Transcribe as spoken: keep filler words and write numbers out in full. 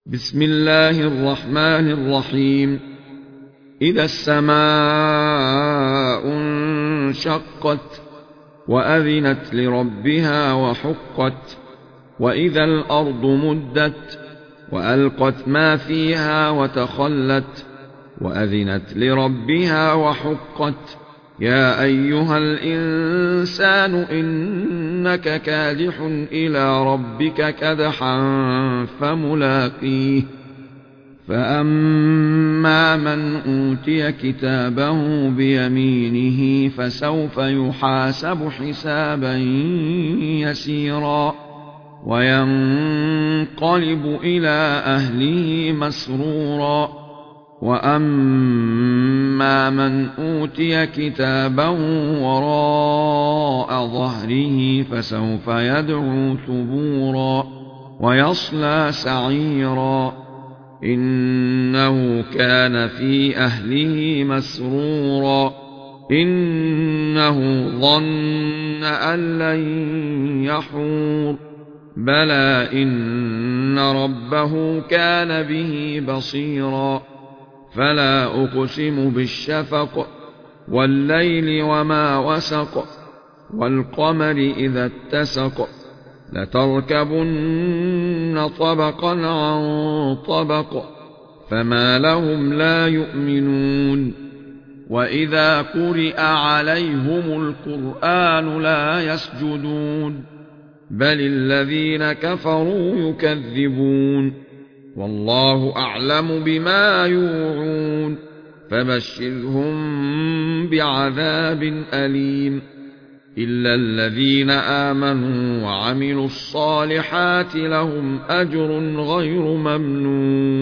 بسم الله الرحمن الرحيم. إذا السماء انشقت وأذنت لربها وحقت وإذا الأرض مدت وألقت ما فيها وتخلت وأذنت لربها وحقت يا أيها الإنسان إنك كادح إلى ربك كدحا فملاقيه فأما من أوتي كتابه بيمينه فسوف يحاسب حسابا يسيرا وينقلب إلى أهله مسرورا وأما من أوتي كتابه وراء ظهره فسوف يدعو ثبورا ويصلى سعيرا إنه كان في أهله مسرورا إنه ظن أن لن يحور بلى إن ربه كان به بصيرا فلا أقسم بالشفق والليل وما وسق والقمر إذا اتسق لتركبن طبقا عن طبق فما لهم لا يؤمنون وإذا قرئ عليهم القرآن لا يسجدون بل الذين كفروا يكذبون والله أعلم بما يوعون فبشرهم بعذاب أليم إلا الذين آمنوا وعملوا الصالحات لهم أجر غير ممنون.